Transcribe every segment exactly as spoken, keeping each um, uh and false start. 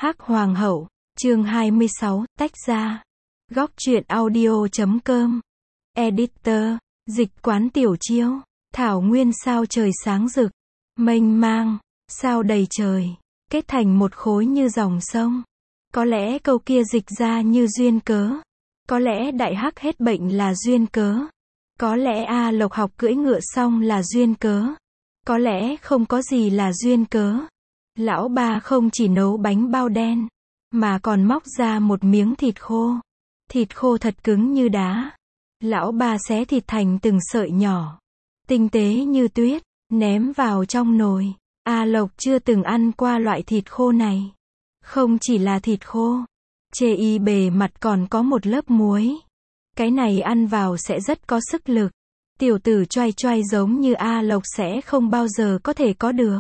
Hắc Hoàng hậu, chương hai mươi sáu, tách ra. Góc truyện audio.com. Editor, dịch quán Tiểu Chiêu. Thảo nguyên sao trời sáng rực, mênh mang, sao đầy trời, kết thành một khối như dòng sông. Có lẽ câu kia dịch ra như duyên cớ. Có lẽ đại hắc hết bệnh là duyên cớ. Có lẽ A Lộc học cưỡi ngựa xong là duyên cớ. Có lẽ không có gì là duyên cớ. Lão ba không chỉ nấu bánh bao đen, mà còn móc ra một miếng thịt khô. Thịt khô thật cứng như đá. Lão ba xé thịt thành từng sợi nhỏ, tinh tế như tuyết, ném vào trong nồi. A Lộc chưa từng ăn qua loại thịt khô này. Không chỉ là thịt khô, chê y bề mặt còn có một lớp muối. Cái này ăn vào sẽ rất có sức lực. Tiểu tử choai choai giống như A Lộc sẽ không bao giờ có thể có được.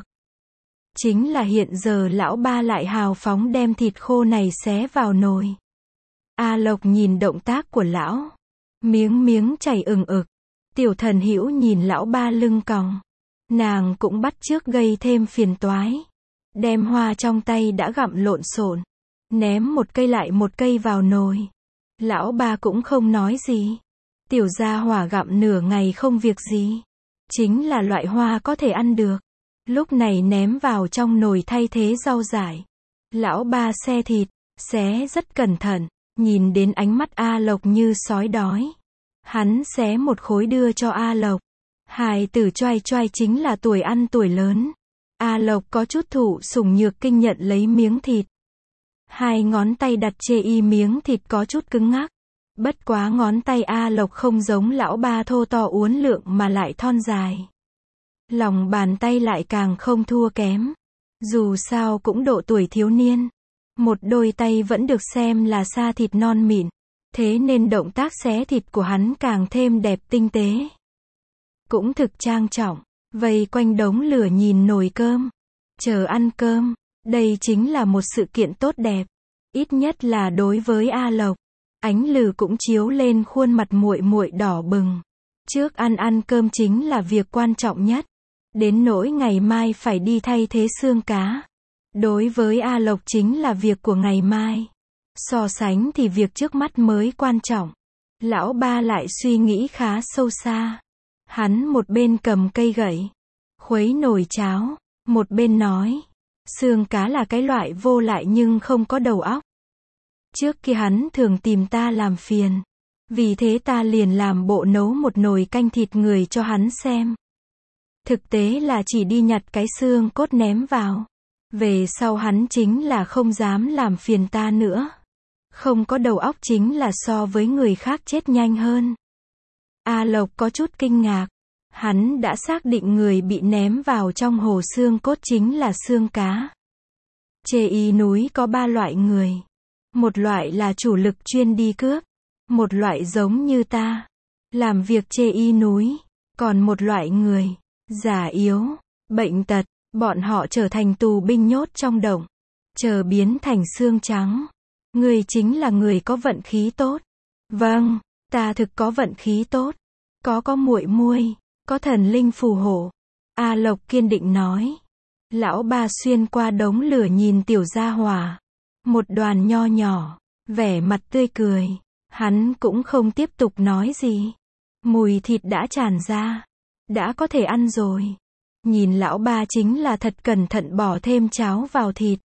Chính là hiện giờ lão ba lại hào phóng đem thịt khô này xé vào nồi. A Lộc nhìn động tác của lão, miếng miếng chảy ừng ực. Tiểu Thần Hữu nhìn lão ba lưng còng, nàng cũng bắt chước gây thêm phiền toái. Đem hoa trong tay đã gặm lộn xộn, ném một cây lại một cây vào nồi. Lão ba cũng không nói gì. Tiểu gia hỏa gặm nửa ngày không việc gì. Chính là loại hoa có thể ăn được. Lúc này ném vào trong nồi thay thế rau dại. Lão ba xe thịt, xé rất cẩn thận, nhìn đến ánh mắt A Lộc như sói đói. Hắn xé một khối đưa cho A Lộc. Hài tử choai choai chính là tuổi ăn tuổi lớn. A Lộc có chút thụ sủng nhược kinh nhận lấy miếng thịt. Hai ngón tay đặt chê y miếng thịt có chút cứng ngắc. Bất quá ngón tay A Lộc không giống lão ba thô to uốn lượn mà lại thon dài. Lòng bàn tay lại càng không thua kém. Dù sao cũng độ tuổi thiếu niên. Một đôi tay vẫn được xem là sa thịt non mịn. Thế nên động tác xé thịt của hắn càng thêm đẹp tinh tế. Cũng thực trang trọng. Vây quanh đống lửa nhìn nồi cơm. Chờ ăn cơm. Đây chính là một sự kiện tốt đẹp. Ít nhất là đối với A Lộc. Ánh lửa cũng chiếu lên khuôn mặt muội muội đỏ bừng. Trước ăn ăn cơm chính là việc quan trọng nhất. Đến nỗi ngày mai phải đi thay thế xương cá. Đối với A Lộc chính là việc của ngày mai. So sánh thì việc trước mắt mới quan trọng. Lão ba lại suy nghĩ khá sâu xa. Hắn một bên cầm cây gậy, khuấy nồi cháo, một bên nói. Xương cá là cái loại vô lại nhưng không có đầu óc. Trước kia hắn thường tìm ta làm phiền. Vì thế ta liền làm bộ nấu một nồi canh thịt người cho hắn xem. Thực tế là chỉ đi nhặt cái xương cốt ném vào. Về sau hắn chính là không dám làm phiền ta nữa. Không có đầu óc chính là so với người khác chết nhanh hơn. A Lộc có chút kinh ngạc. Hắn đã xác định người bị ném vào trong hồ xương cốt chính là xương cá. Chê y núi có ba loại người. Một loại là chủ lực chuyên đi cướp. Một loại giống như ta, làm việc chê y núi. Còn một loại người, già yếu, bệnh tật, bọn họ trở thành tù binh nhốt trong động. Chờ biến thành xương trắng. Người chính là người có vận khí tốt. Vâng, ta thực có vận khí tốt. Có có muội muội, có thần linh phù hộ. A Lộc kiên định nói. Lão ba xuyên qua đống lửa nhìn tiểu gia hỏa. Một đoàn nho nhỏ, vẻ mặt tươi cười. Hắn cũng không tiếp tục nói gì. Mùi thịt đã tràn ra. Đã có thể ăn rồi. Nhìn lão ba chính là thật cẩn thận bỏ thêm cháo vào thịt.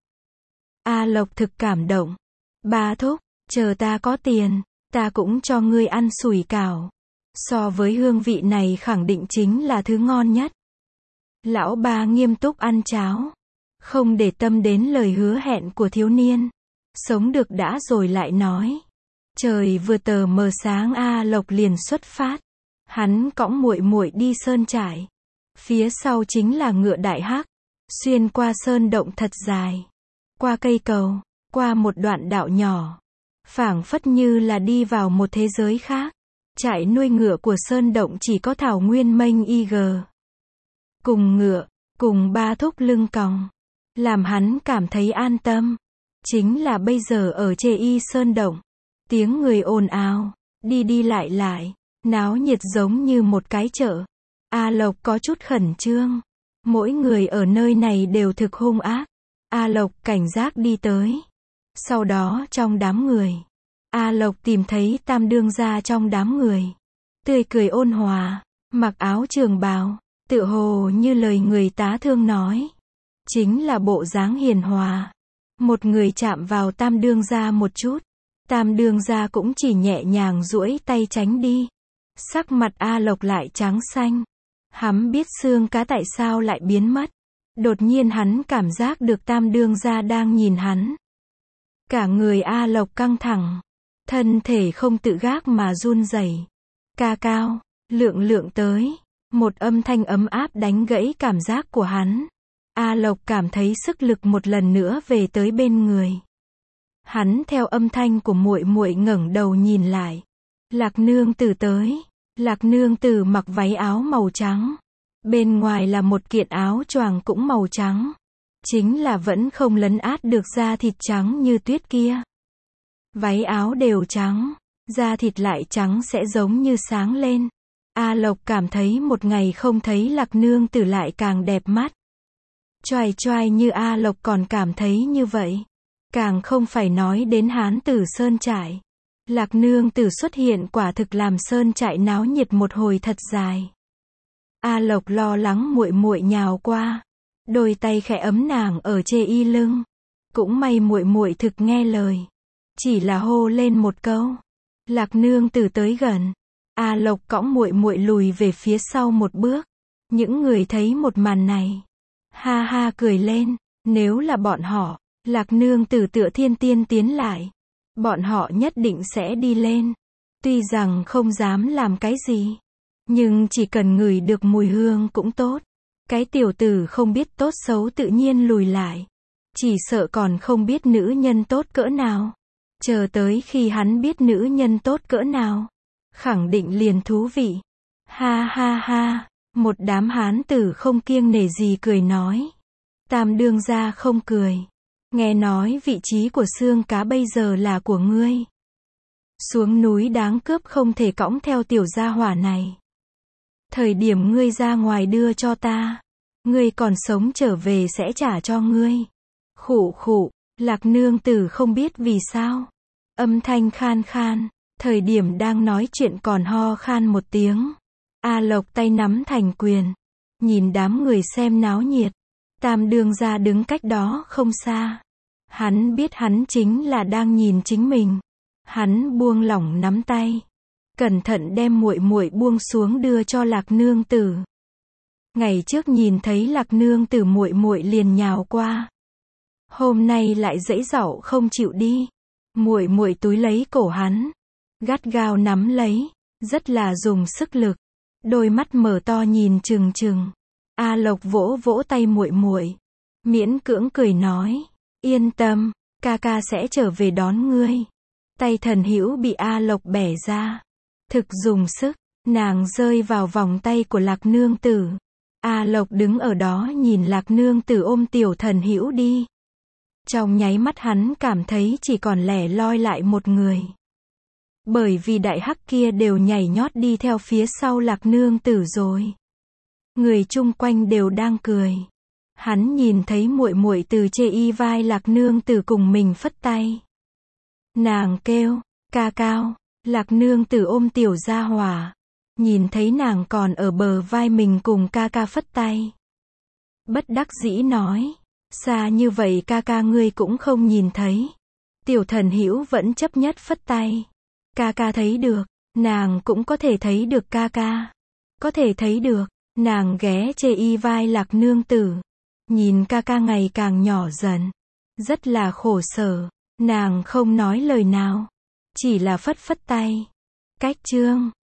A Lộc thực cảm động. Ba thúc, chờ ta có tiền, ta cũng cho ngươi ăn sủi cảo. So với hương vị này khẳng định chính là thứ ngon nhất. Lão ba nghiêm túc ăn cháo. Không để tâm đến lời hứa hẹn của thiếu niên. Sống được đã rồi lại nói. Trời vừa tờ mờ sáng A Lộc liền xuất phát. Hắn cõng muội muội đi sơn trại. Phía sau chính là ngựa đại hắc. Xuyên qua sơn động thật dài. Qua cây cầu. Qua một đoạn đạo nhỏ. Phảng phất như là đi vào một thế giới khác. Trại nuôi ngựa của sơn động chỉ có thảo nguyên mênh y gờ. Cùng ngựa, cùng ba thúc lưng còng. Làm hắn cảm thấy an tâm. Chính là bây giờ ở chê y sơn động. Tiếng người ồn ào, đi đi lại lại, náo nhiệt giống như một cái chợ. A Lộc có chút khẩn trương. Mỗi người ở nơi này đều thực hung ác. A Lộc cảnh giác đi tới. Sau đó trong đám người, A Lộc tìm thấy Tam Đương gia trong đám người. Tươi cười ôn hòa, mặc áo trường bào, tựa hồ như lời người tá thương nói. Chính là bộ dáng hiền hòa. Một người chạm vào Tam Đương gia một chút. Tam Đương gia cũng chỉ nhẹ nhàng duỗi tay tránh đi. Sắc mặt A Lộc lại trắng xanh. Hắn biết xương cá tại sao lại biến mất. Đột nhiên hắn cảm giác được Tam Đương gia đang nhìn hắn. Cả người A Lộc căng thẳng. Thân thể không tự gác mà run rẩy. Ca cao, lượng lượng tới. Một âm thanh ấm áp đánh gãy cảm giác của hắn. A Lộc cảm thấy sức lực một lần nữa về tới bên người. Hắn theo âm thanh của muội muội ngẩng đầu nhìn lại. Lạc nương tử tới. Lạc nương tử mặc váy áo màu trắng. Bên ngoài là một kiện áo choàng cũng màu trắng. Chính là vẫn không lấn át được da thịt trắng như tuyết kia. Váy áo đều trắng, da thịt lại trắng sẽ giống như sáng lên. A Lộc cảm thấy một ngày không thấy Lạc nương tử lại càng đẹp mắt. Choài choài như A Lộc còn cảm thấy như vậy. Càng không phải nói đến Hán Tử Sơn Trại. Lạc nương tử xuất hiện quả thực làm Sơn Trại náo nhiệt một hồi thật dài. A Lộc lo lắng muội muội nhào qua, đôi tay khẽ ấm nàng ở chê y lưng. Cũng may muội muội thực nghe lời, chỉ là hô lên một câu. Lạc nương tử tới gần. A Lộc cõng muội muội lùi về phía sau một bước. Những người thấy một màn này, ha ha cười lên. Nếu là bọn họ, Lạc nương tử tựa thiên tiên tiến lại, bọn họ nhất định sẽ đi lên. Tuy rằng không dám làm cái gì, nhưng chỉ cần ngửi được mùi hương cũng tốt. Cái tiểu tử không biết tốt xấu tự nhiên lùi lại. Chỉ sợ còn không biết nữ nhân tốt cỡ nào. Chờ tới khi hắn biết nữ nhân tốt cỡ nào, khẳng định liền thú vị. Ha ha ha, một đám hán tử không kiêng nể gì cười nói. Tam Đương gia không cười. Nghe nói vị trí của xương cá bây giờ là của ngươi. Xuống núi đáng cướp không thể cõng theo tiểu gia hỏa này. Thời điểm ngươi ra ngoài đưa cho ta, ngươi còn sống trở về sẽ trả cho ngươi. Khụ khụ, Lạc nương tử không biết vì sao. Âm thanh khan khan, thời điểm đang nói chuyện còn ho khan một tiếng. A Lộc tay nắm thành quyền, nhìn đám người xem náo nhiệt. Tam Đương gia đứng cách đó không xa. Hắn biết hắn chính là đang nhìn chính mình. Hắn buông lỏng nắm tay, cẩn thận đem muội muội buông xuống đưa cho Lạc nương tử. Ngày trước nhìn thấy Lạc nương tử muội muội liền nhào qua. Hôm nay lại giãy giụa không chịu đi. Muội muội túi lấy cổ hắn, gắt gao nắm lấy, rất là dùng sức lực. Đôi mắt mở to nhìn trừng trừng. A Lộc vỗ vỗ tay muội muội, miễn cưỡng cười nói, yên tâm, ca ca sẽ trở về đón ngươi. Tay Thần Hữu bị A Lộc bẻ ra, thực dùng sức, nàng rơi vào vòng tay của Lạc nương tử. A Lộc đứng ở đó nhìn Lạc nương tử ôm tiểu Thần Hữu đi. Trong nháy mắt hắn cảm thấy chỉ còn lẻ loi lại một người. Bởi vì đại hắc kia đều nhảy nhót đi theo phía sau Lạc nương tử rồi. Người chung quanh đều đang cười. Hắn nhìn thấy muội muội từ chê y vai Lạc nương tử cùng mình phất tay. Nàng kêu, ca cao. Lạc nương tử ôm tiểu gia hỏa. Nhìn thấy nàng còn ở bờ vai mình cùng ca ca phất tay. Bất đắc dĩ nói, xa như vậy ca ca ngươi cũng không nhìn thấy. Tiểu Thần Hữu vẫn chấp nhất phất tay. Ca ca thấy được, nàng cũng có thể thấy được ca ca. Có thể thấy được, nàng ghé chê y vai Lạc nương tử. Nhìn ca ca ngày càng nhỏ dần. Rất là khổ sở, nàng không nói lời nào. Chỉ là phất phất tay. Cách chương